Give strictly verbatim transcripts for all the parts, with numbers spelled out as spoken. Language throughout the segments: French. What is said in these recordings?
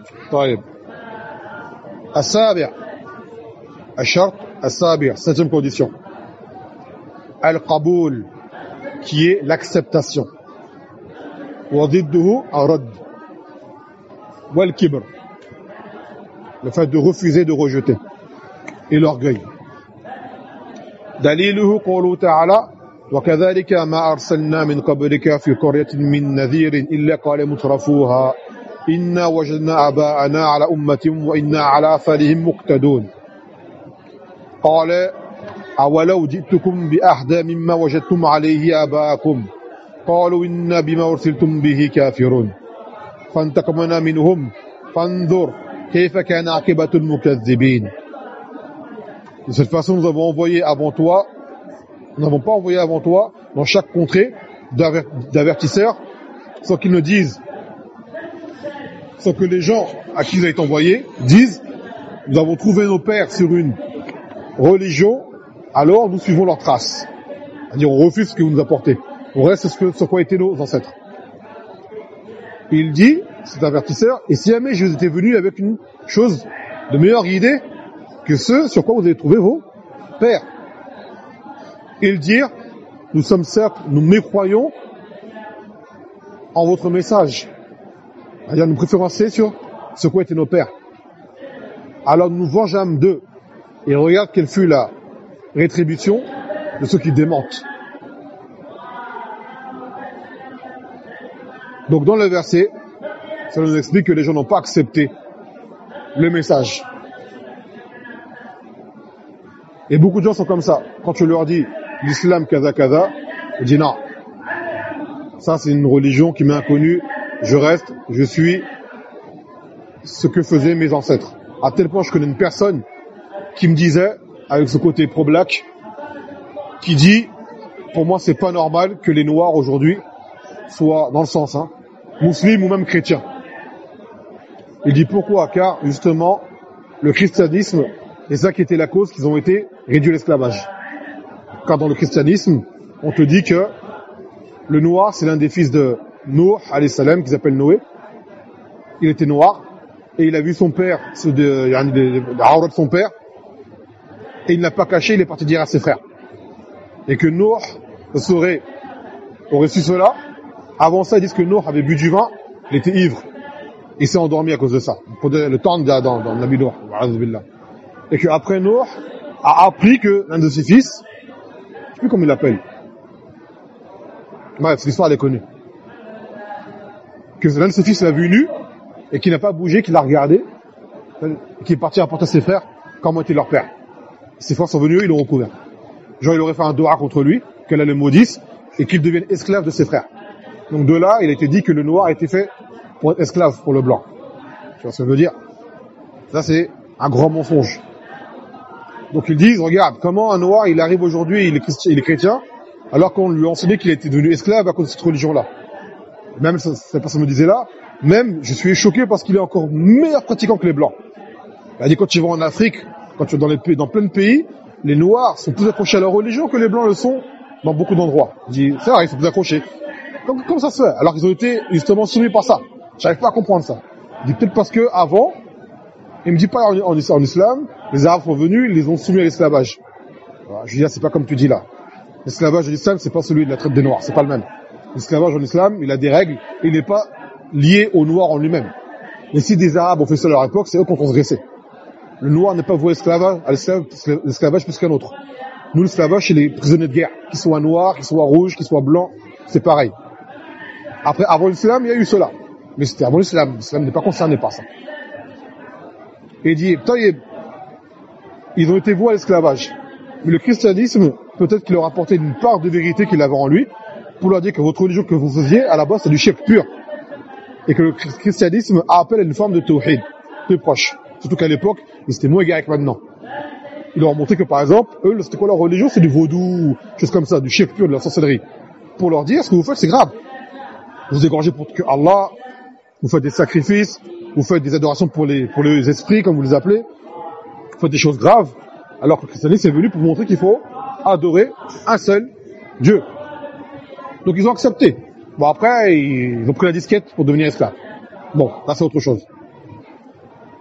طيب السابع الشرط السابع septième condition al-qaboul qui est l'acceptation وضده الرد والكبر le fait de refuser de rejeter et l'orgueil دليله قوله تعالى وكذلك ما أرسلنا من قبلك في قرية من نذير إلا قال مترفوها إنا وجدنا آباءنا على أمة وإنا على آثارهم مقتدون قال أولو جئتكم بأحدى مما وجدتم عليه آباءكم قالوا إنا بما أرسلتم به كافرون فانتقمنا منهم فانظر كيف كان عاقبة المكذبين. De cette façon, nous avons envoyé avant toi, nous n'avons pas envoyé avant toi dans chaque contrée d'avertisseurs, sans qu'ils ne disent, sans que les gens à qui ils ont été envoyés disent, nous avons trouvé nos pères sur une religion, alors nous suivons leurs traces. C'est-à-dire, on refuse ce que vous nous apportez. On reste sur, ce que, sur quoi étaient nos ancêtres. Il dit, cet avertisseur, et si jamais je vous étais venu avec une chose de meilleure idée que ce sur quoi vous avez trouvé vos pères. Il dit, nous sommes certes, nous mécroyons en votre message. C'est-à-dire, nous préférons rester sur ce quoi étaient nos pères. Alors nous vengeâmes d'eux. Et regarde quelle fut la rétribution de ceux qui démentent. Donc dans le verset, ça nous explique que les gens n'ont pas accepté le message. Et beaucoup de gens sont comme ça. Quand tu leur dis l'islam kaza kaza, ils disent non. Ça c'est une religion qui m'est inconnue. Je reste, je suis ce que faisaient mes ancêtres. À tel point je connais une personne qui me disait, avec ce côté pro-black, qui dit, pour moi c'est pas normal que les noirs aujourd'hui soient, dans le sens, hein, musulmans ou même chrétiens. Il dit pourquoi? Car justement, le christianisme, c'est ça qui était la cause qu'ils ont été réduits à l'esclavage. Car dans le christianisme, on te dit que le noir, c'est l'un des fils de Nuh, alayhi salam, qui s'appelle Noé. Il était noir, et il a vu son père, de, de, de, de, de son père, et il ne l'a pas caché, il est parti dire à ses frères. Et que Nuh saurait, aurait su cela. Avant ça, ils disent que Nuh avait bu du vin, il était ivre. Il s'est endormi à cause de ça. Le temps dans, dans, dans Nabi Nuh. Et qu'après Nuh a appris que l'un de ses fils, je ne sais plus comment il l'appelle. Bref, l'histoire elle est connue. Que l'un de ses fils l'a vu nu, et qui n'a pas bougé, qui l'a regardé, et qui est parti apporter à ses frères comment était leur père. Ses frères sont venus, ils l'ont recouvert. Genre, il aurait fait un doua contre lui, qu'Allah le maudisse, et qu'il devienne esclave de ses frères. Donc de là, il a été dit que le noir a été fait pour être esclave pour le blanc. Tu vois ce que je veux dire? Ça, c'est un grand mensonge. Donc ils disent, regarde, comment un noir, il arrive aujourd'hui, il est chrétien, il est chrétien alors qu'on lui a enseigné qu'il était devenu esclave à cause de cette religion-là. Même cette personne me disait là, même, je suis choqué parce qu'il est encore meilleur pratiquant que les blancs. Elle dit, quand tu vas en Afrique, quand tu vas dans, les pays, dans plein de pays, les noirs sont plus accrochés à leur religion que les blancs le sont dans beaucoup d'endroits. Je dis, c'est vrai, ils sont plus accrochés. Comment, comment ça se fait? Alors qu'ils ont été justement soumis par ça. J'arrive pas à comprendre ça. Je dis peut-être parce que avant, il me dit pas en, en, en islam, les Arabes sont venus, ils les ont soumis à l'esclavage. Voilà, je dis, ah, c'est pas comme tu dis là. L'esclavage de l'islam, c'est pas celui de la traite des noirs, c'est pas le même. L'esclavage en islam, il a des règles, et il n'est pas lié au noir en lui-même. Et si des Arabes ont fait ça à leur époque, c'est eux qui ont transgressé. Le noir n'est pas voué à l'esclavage plus qu'un autre. Nous, l'esclavage, c'est les prisonniers de guerre, qu'ils soient noirs, qu'ils soient rouges, qu'ils soient blancs, c'est pareil. Après, avant l'islam, il y a eu cela. Mais c'était avant l'islam. L'islam n'est pas concerné par ça. Et il dit, ils ont été voués à l'esclavage. Mais le christianisme, peut-être qu'il leur apportait une part de vérité qu'il avait en lui, pour leur dire que votre religion que vous faisiez, à la base, c'est du shirk pur. Et que le christianisme appelle à une forme de tawhid, plus proche. Surtout qu'à l'époque, ils étaient moins égarés que maintenant. Ils leur ont montré que, par exemple, eux, c'était quoi leur religion? C'est du vaudou, choses comme ça, du shirk pur, de la sorcellerie. Pour leur dire, ce que vous faites, c'est grave. Vous égorgez pour que Allah, vous faites des sacrifices, vous faites des adorations pour les, pour les esprits, comme vous les appelez, vous faites des choses graves, alors que le christianisme est venu pour montrer qu'il faut adorer un seul Dieu. Donc ils ont accepté. Bon après, ils ont pris la disquette pour devenir esclaves. Bon, là c'est autre chose.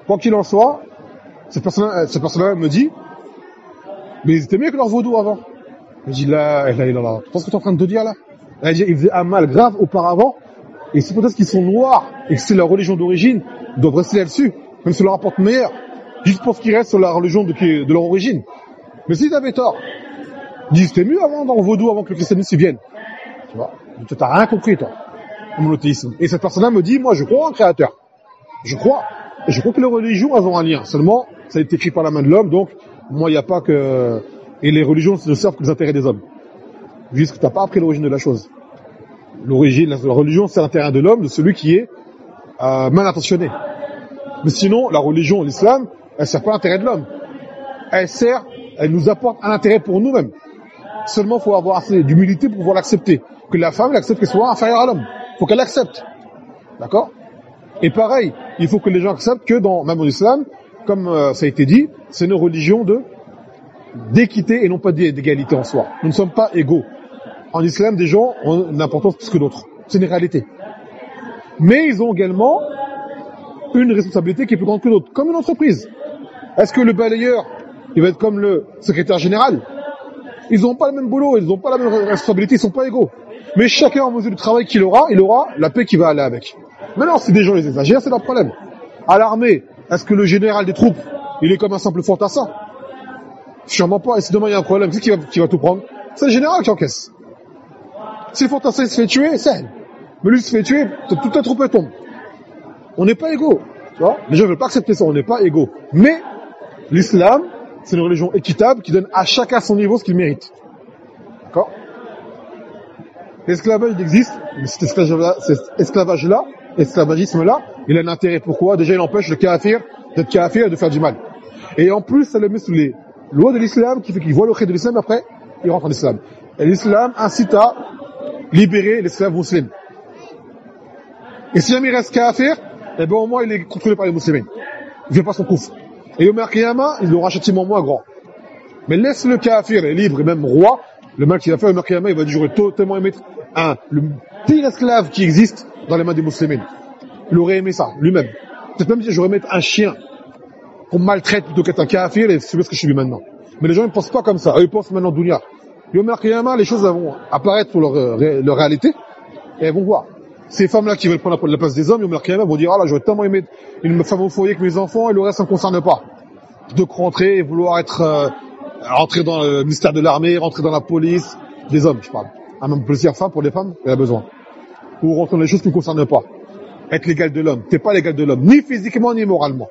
Quoi qu'il en soit, cette personne, cette personne-là me dit, mais ils étaient mieux que leur vaudou avant. Je dis, là, là, là, là. Tu penses ce que tu es en train de te dire là? Elle dit, ils faisaient un mal grave auparavant, et c'est peut-être qu'ils sont noirs, et que c'est leur religion d'origine, ils doivent rester là-dessus, même si ça leur apporte meilleur, juste pour ce qu'ils restent sur la religion de, de leur origine. Mais s'ils avaient tort, ils disent, c'était mieux avant dans le vaudou, avant que le christianisme vienne. Tu vois? Tu n'as rien compris, toi, au monothéisme. Et cette personne-là me dit, moi, je crois en créateur. Je crois. Et je crois que les religions, elles ont un lien. Seulement, ça a été écrit par la main de l'homme, donc, moi, il n'y a pas que... Et les religions ne servent que les intérêts des hommes. Puisque tu n'as pas appris l'origine de la chose. L'origine, la religion, c'est l'intérêt de l'homme, de celui qui est euh, mal intentionné. Mais sinon, la religion, l'islam, elle ne sert pas l'intérêt de l'homme. Elle sert, elle nous apporte un intérêt pour nous-mêmes. Seulement, il faut avoir assez d'humilité pour pouvoir l'accepter. Que la femme, elle accepte qu'elle soit inférieure à l'homme. Il faut qu'elle l'accepte. D'accord? Et pareil, il faut que les gens acceptent que dans, même en islam, comme euh, ça a été dit, c'est une religion de d'équité et non pas d'égalité en soi. Nous ne sommes pas égaux. En islam, des gens ont une importance plus que d'autres. C'est une réalité. Mais ils ont également une responsabilité qui est plus grande que d'autres, comme une entreprise. Est-ce que le balayeur, il va être comme le secrétaire général? Ils n'ont pas le même boulot, ils n'ont pas la même responsabilité, ils ne sont pas égaux. Mais chacun en mesure du travail qu'il aura, il aura la paix qui va aller avec. Maintenant, si des gens les exagèrent, c'est leur problème. À l'armée, est-ce que le général des troupes, il est comme un simple fantassin? Sûrement pas. Et si demain il y a un problème, qui qui va, qui va tout prendre? C'est le général qui encaisse. Si le fantassin se fait tuer, c'est elle. Mais lui il se fait tuer, toute la troupe tombe. On n'est pas égaux. Tu vois? Les gens ne veulent pas accepter ça, on n'est pas égaux. Mais l'islam, c'est une religion équitable qui donne à chacun à son niveau ce qu'il mérite. D'accord? L'esclavage il existe, mais cet esclavage-là, cet esclavage-là, esclavagisme-là, il a un intérêt. Pourquoi? Déjà, il empêche le kafir d'être kafir et de faire du mal. Et en plus, ça le met sous les lois de l'islam, qui fait qu'il voit le khayr de l'islam, après, il rentre en islam. Et l'islam incite à libérer l'esclave musulman. Et si jamais il reste kafir, eh ben, au moins, il est contrôlé par les musulmans. Il ne fait pas son coufre. Et au Qiyamah, il aura un châtiment moins grand. Mais laisse le kafir, est libre et même roi, le mal qu'il a fait au Qiyamah, il va dire, j'aurais totalement aimé être un, le pire esclave qui existe dans les mains des musulmans. Il aurait aimé ça, lui-même. Peut-être même dire, j'aurais aimé être un chien qu'on maltraite plutôt qu'être un kafir et subir ce que je suis maintenant. Mais les gens ne pensent pas comme ça. Eux, ils pensent maintenant dunya. Et au Qiyamah, les choses vont apparaître pour leur, leur réalité et elles vont voir. Ces femmes-là qui veulent prendre la place des hommes, au Qiyamah, vont dire, ah là, j'aurais tellement aimé une femme au foyer que mes enfants et le reste, ça ne me concerne pas. De rentrer et vouloir être, euh, rentrer dans le ministère de l'armée, rentrer dans la police, des hommes, je parle. Un même plaisir femme pour les femmes, elle a besoin. Ou rentrer dans les choses qui ne concernent pas. Être l'égal de l'homme. T'es pas l'égal de l'homme, ni physiquement, ni moralement.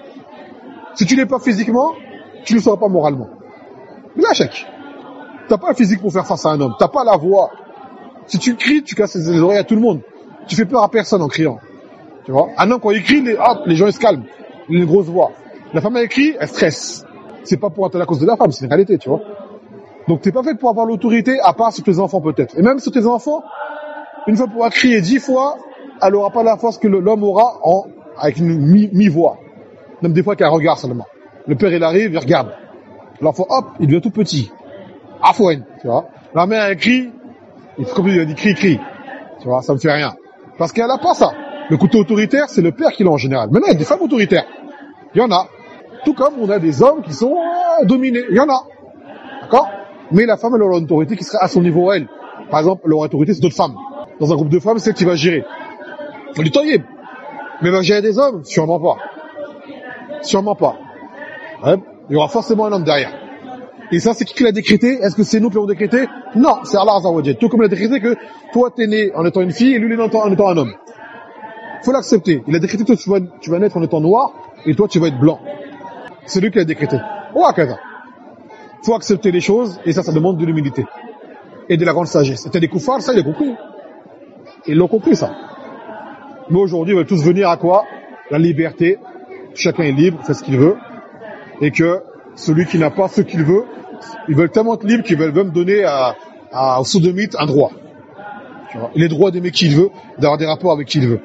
Si tu n'es pas physiquement, tu ne le seras pas moralement. Mais là, chèque. T'as pas le physique pour faire face à un homme. T'as pas la voix. Si tu cries, tu casses les oreilles à tout le monde. Tu fais peur à personne en criant. Tu vois? Un homme, quand il crie, les, hop, les gens, ils se calment. Il a une grosse voix. La femme, elle crie, elle stresse. C'est pas pour être à la cause de la femme, c'est une réalité, tu vois. Donc, t'es pas fait pour avoir l'autorité, à part sur tes enfants, peut-être. Et même sur tes enfants, une fois pour crier dix fois, elle aura pas la force que l'homme aura en, avec une mi- mi-voix. Même des fois qu'elle regarde seulement. Le père, il arrive, il regarde. L'enfant, hop, il devient tout petit. Afouane, tu vois. La mère, elle crie, il fait comme il a dit, crie, crie. Tu vois, ça me fait rien. Parce qu'elle a pas ça. Le côté autoritaire, c'est le père qui l'a en général. Maintenant, il y a des femmes autoritaires. Il y en a. Tout comme on a des hommes qui sont euh, dominés. Il y en a. D'accord? Mais la femme, elle aura une autorité qui sera à son niveau, elle. Par exemple, elle aura une autorité, c'est d'autres femmes. Dans un groupe de femmes, c'est elle qui va gérer. On dit taillib. Mais elle va gérer des hommes? Sûrement pas. Sûrement pas. Ouais. Il y aura forcément un homme derrière. Et ça, c'est qui qui l'a décrété? Est-ce que c'est nous qui l'avons décrété? Non, c'est Allah Azza wa Jalla. Tout comme il a décrété que toi, t'es né en étant une fille et lui, il est né en étant un homme. Faut l'accepter. Il a décrété que tu vas, tu vas naître en étant noir et toi, tu vas être blanc. C'est lui qui l'a décrété. Oh, Akaza. Faut accepter les choses et ça, ça demande de l'humilité. Et de la grande sagesse. C'était des koufars, ça, ils l'ont compris. Ils l'ont compris, ça. Mais aujourd'hui, ils veulent tous venir à quoi? La liberté. Chacun est libre, fait ce qu'il veut. Et que celui qui n'a pas ce qu'il veut, ils veulent tellement être libres qu'ils veulent même donner à, à, au sodomite un droit. Tu vois, il a le droit d'aimer qui il veut, d'avoir des rapports avec qui il veut.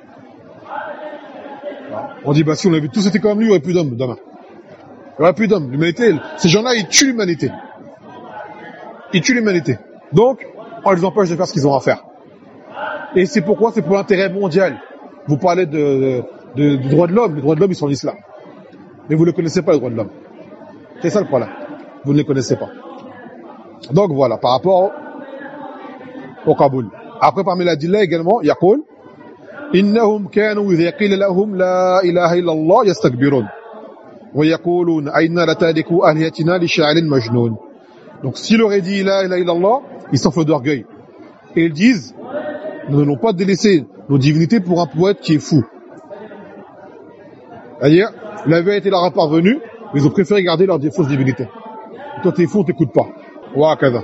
On dit, bah si on avait tous été comme lui, il n'y aurait plus d'hommes demain. Il n'y aurait plus d'hommes. L'humanité, ces gens-là, ils tuent l'humanité. Ils tuent l'humanité. Donc, on les empêche de faire ce qu'ils ont à faire. Et c'est pourquoi? C'est pour l'intérêt mondial. Vous parlez de, de, de, de droits de l'homme. Les droits de l'homme, ils sont en islam. mais vous ne connaissez pas les droits de l'homme. C'est ça le problème. Vous ne les connaissez pas. Donc voilà, par rapport au, au Kaboul. Après, parmi la dilla également, يقول إنهم كانوا إذا قيل لهم لا إله إلا الله يستكبرون ويقولون أين لتاركوا آلهتنا لشاعر مجنون. Donc s'il aurait dit la ilaha illallah, ils s'enflent d'orgueil. Et ils disent, nous n'allons pas délaisser nos divinités pour un poète qui est fou. C'est-à-dire, la vérité leur a parvenu, mais ils ont préféré garder leurs fausses divinités. Toi t'es fou, on t'écoute pas. Wa kaza.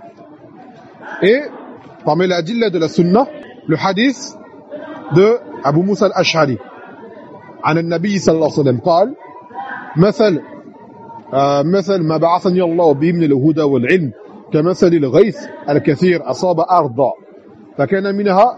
Et parmi la dilla de la sunna, le hadith de Abu Musa al-Ash'ari عن النبي صلى الله عليه وسلم قال مثل مثل ما بعثني الله به من الهدى والعلم كمثل الغيث الكثير أصاب أرضا فكان منها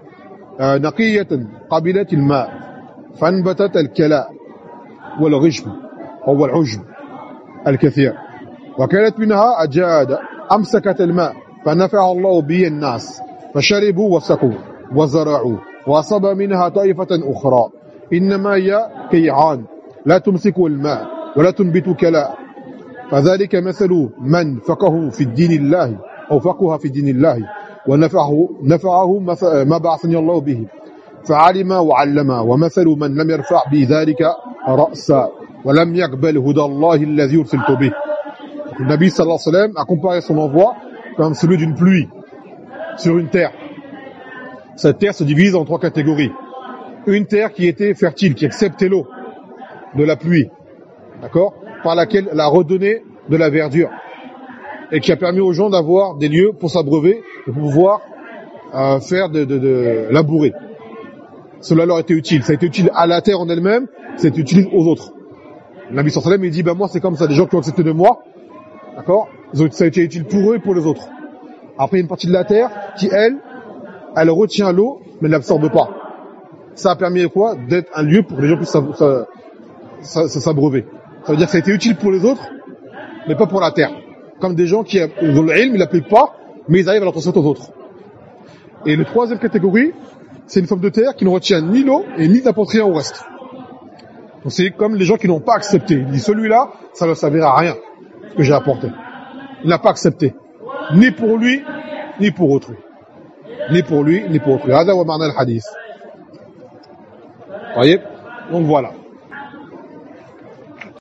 نقية قبلت الماء فانبتت الكلاء والغشم هو العجب الكثير وكانت منها أجاد أمسكت الماء فنفع الله به الناس فشربوا وسقوا وزرعوا وأصاب منها طائفة أخرى إنما هي كيعان لا تمسك الماء ولا تنبت كلاء فذلك مثل من فقه في الدين الله أو فقه في دين الله ونفعه نفعه ما بعثني الله به فعلم وعلم ومثل من لم يرفع بذلك رأسا ولم يقبل هدى الله الذي أرسلت به. Le Nabi sallallahu alayhi wa sallam a comparé son envoi comme celui d'une pluie sur une terre. Cette terre se divise en trois catégories. Une terre qui était fertile, qui acceptait l'eau de la pluie, d'accord, par laquelle elle a redonné de la verdure et qui a permis aux gens d'avoir des lieux pour s'abreuver et pour pouvoir euh, faire de, de, de labourer. Cela leur était utile. Ça a été utile à la terre en elle-même, ça a été utile aux autres. Le Nabi sallallahu alayhi wa sallam, il dit, ben moi c'est comme ça, des gens qui ont accepté de moi, d'accord, ça a été utile pour eux et pour les autres. Après, il y a une partie de la terre qui, elle, elle retient l'eau, mais ne l'absorbe pas. Ça a permis quoi? D'être un lieu pour que les gens puissent s'abreuver. Ça veut dire que ça a été utile pour les autres, mais pas pour la terre. Comme des gens qui ont le ilm, ils l'appliquent pas, mais ils arrivent à l'entretenir aux autres. Et la troisième catégorie, c'est une forme de terre qui ne retient ni l'eau et ni n'apporte rien au reste. Donc c'est comme les gens qui n'ont pas accepté. Il dit celui-là, ça ne servira à rien, ce que j'ai apporté. Il n'a pas accepté. Ni pour lui, ni pour autrui. Ni pour lui, ni pour autrui. هذا هو معنى الحديث. طيب, donc voilà.